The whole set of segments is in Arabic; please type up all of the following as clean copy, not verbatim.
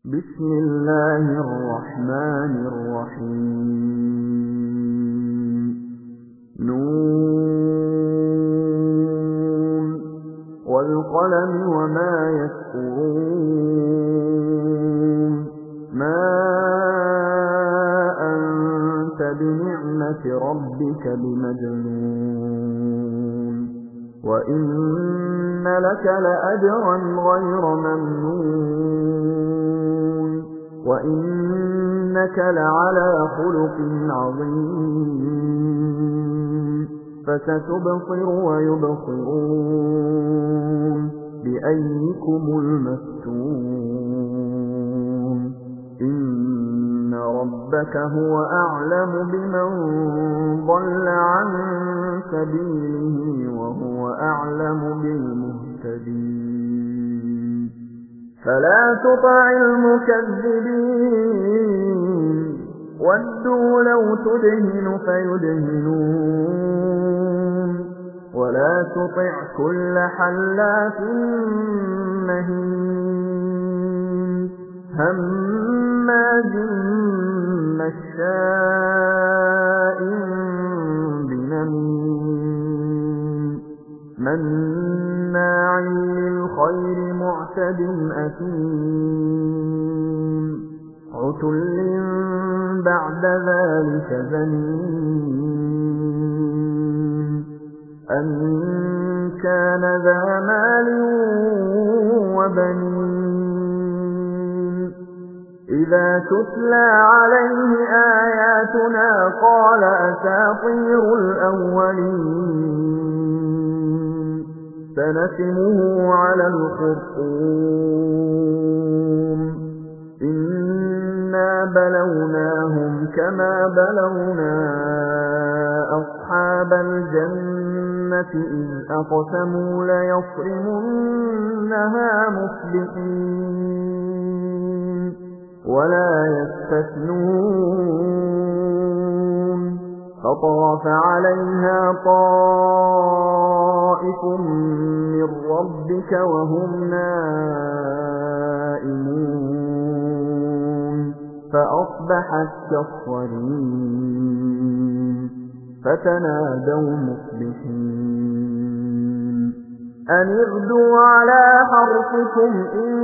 بسم الله الرحمن الرحيم نون والقلم وما يسطرون ما أنت بنعمة ربك بمجنون وإن لك لأجرا غير ممنون وإنك لعلى خلق عظيم فستبصر ويبصرون بأيكم المفتون إن ربك هو أعلم بمن ضل عن سبيله وهو أعلم بالمهتدين فلا تطع المكذبين ودوا لو تدهن فيدهنون ولا تطع كل حلاف مهين هماز مشاء بنميم مناع للخير معتد أثيم عتل بعد ذلك زنيم أن كان ذا مال وبنين إذا تتلى عليه آياتنا قال أساطير الأولين سنسمه على الخرطوم إنا بلوناهم كما بلونا أصحاب الجنة إذ أقسموا ليصرمنها مصبحين ولا يستثنون فطاف عليها طائف من ربك وهم نائمون فأصبحت كالصريم فتنادوا مصبحين أن اغدوا على حرثكم إن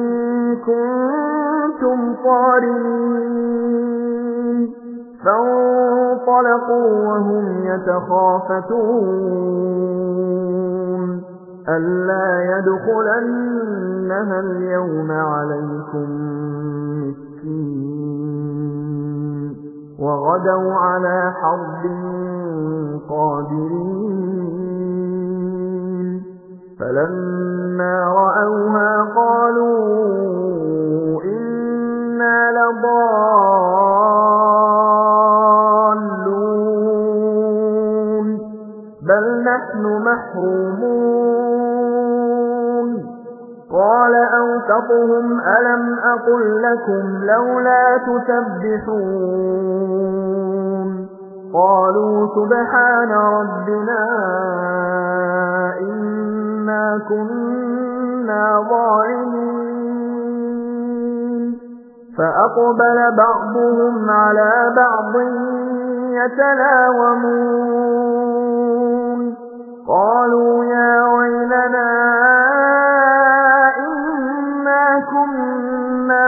كنتم صارمين فانطلقوا وهم يتخافتون ألا يدخلنها اليوم عليكم مسكين وغدوا على حرد قادرين فلما رأوها قالوا إنا لضالون بل نحن محرومون قال أوسطهم ألم أقل لكم لولا تسبحون قالوا سبحان ربنا إنا كنا ظالمين فأقبل بعضهم على بعض يتلاومون قالوا يا ويلنا إنا كنا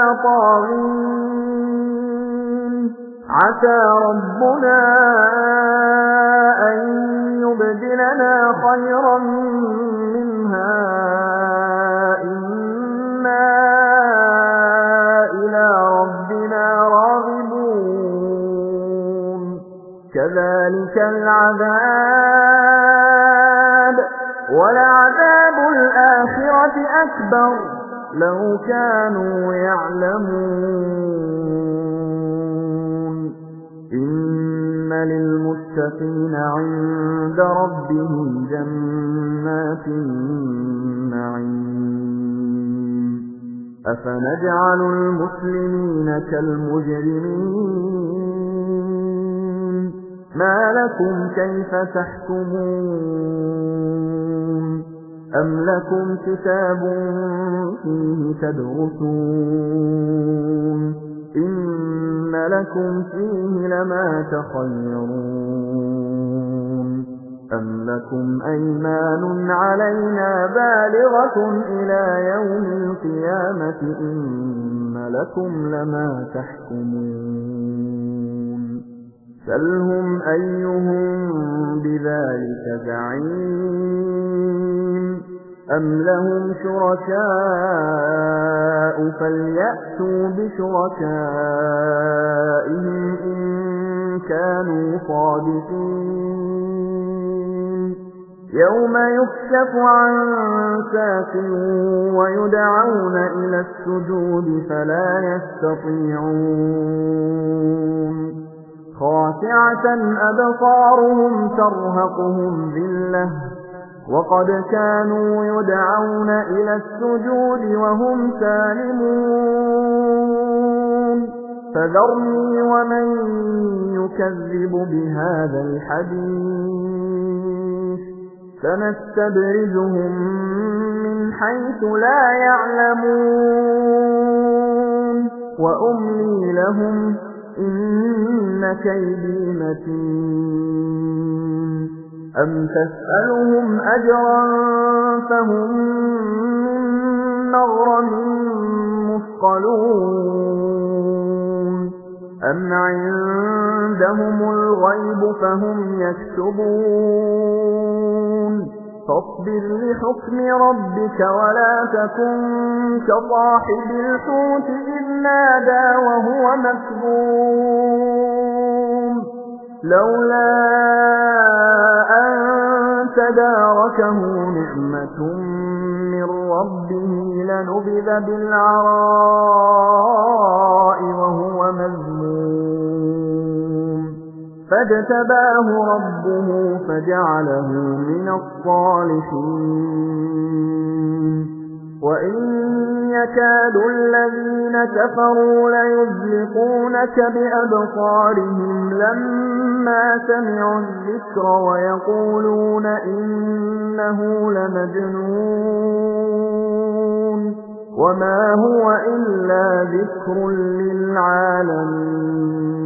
طاغين عسى ربنا أن يبدلنا خيرا منها إنا إلى ربنا راغبون كذلك العذاب ولعذاب الآخرة أكبر لو كانوا يعلمون إن للمتقين عند ربهم جنات النعيم أفنجعل المسلمين كالمجرمين ما لكم كيف تحكمون أم لكم كتاب فيه تدرسون لكم فيه لما تخيرون أم لكم أيمان علينا بالغة إلى يوم القيامة إن لكم لما تحكمون سلهم أيهم بذلك زعيم أم لهم شركاء فليأتوا بشركائهم إن كانوا صادقين يوم يكشف عن ساق ويدعون إلى السجود فلا يستطيعون خاشعة أبصارهم ترهقهم ذلة وقد كانوا يدعون إلى السجود وهم سالمون فذرني ومن يكذب بهذا الحديث سنستدرجهم من حيث لا يعلمون وأملي لهم إن كيدي متين أم تسألهم أجرا فهم من مغرم مثقلون أم عندهم الغيب فهم يكتبون فاصبر لحكم ربك ولا تكن كصاحب الحوت إذ نادى وهو مكظوم لولا أن تداركه نعمة من ربه لنبذ بالعراء وهو مذموم فاجتباه ربه فجعله من الصالحين وإن يكاد الذين كفروا ليزلقونك بأبصارهم لما سمعوا الذكر ويقولون إنه لمجنون وما هو إلا ذكر للعالمين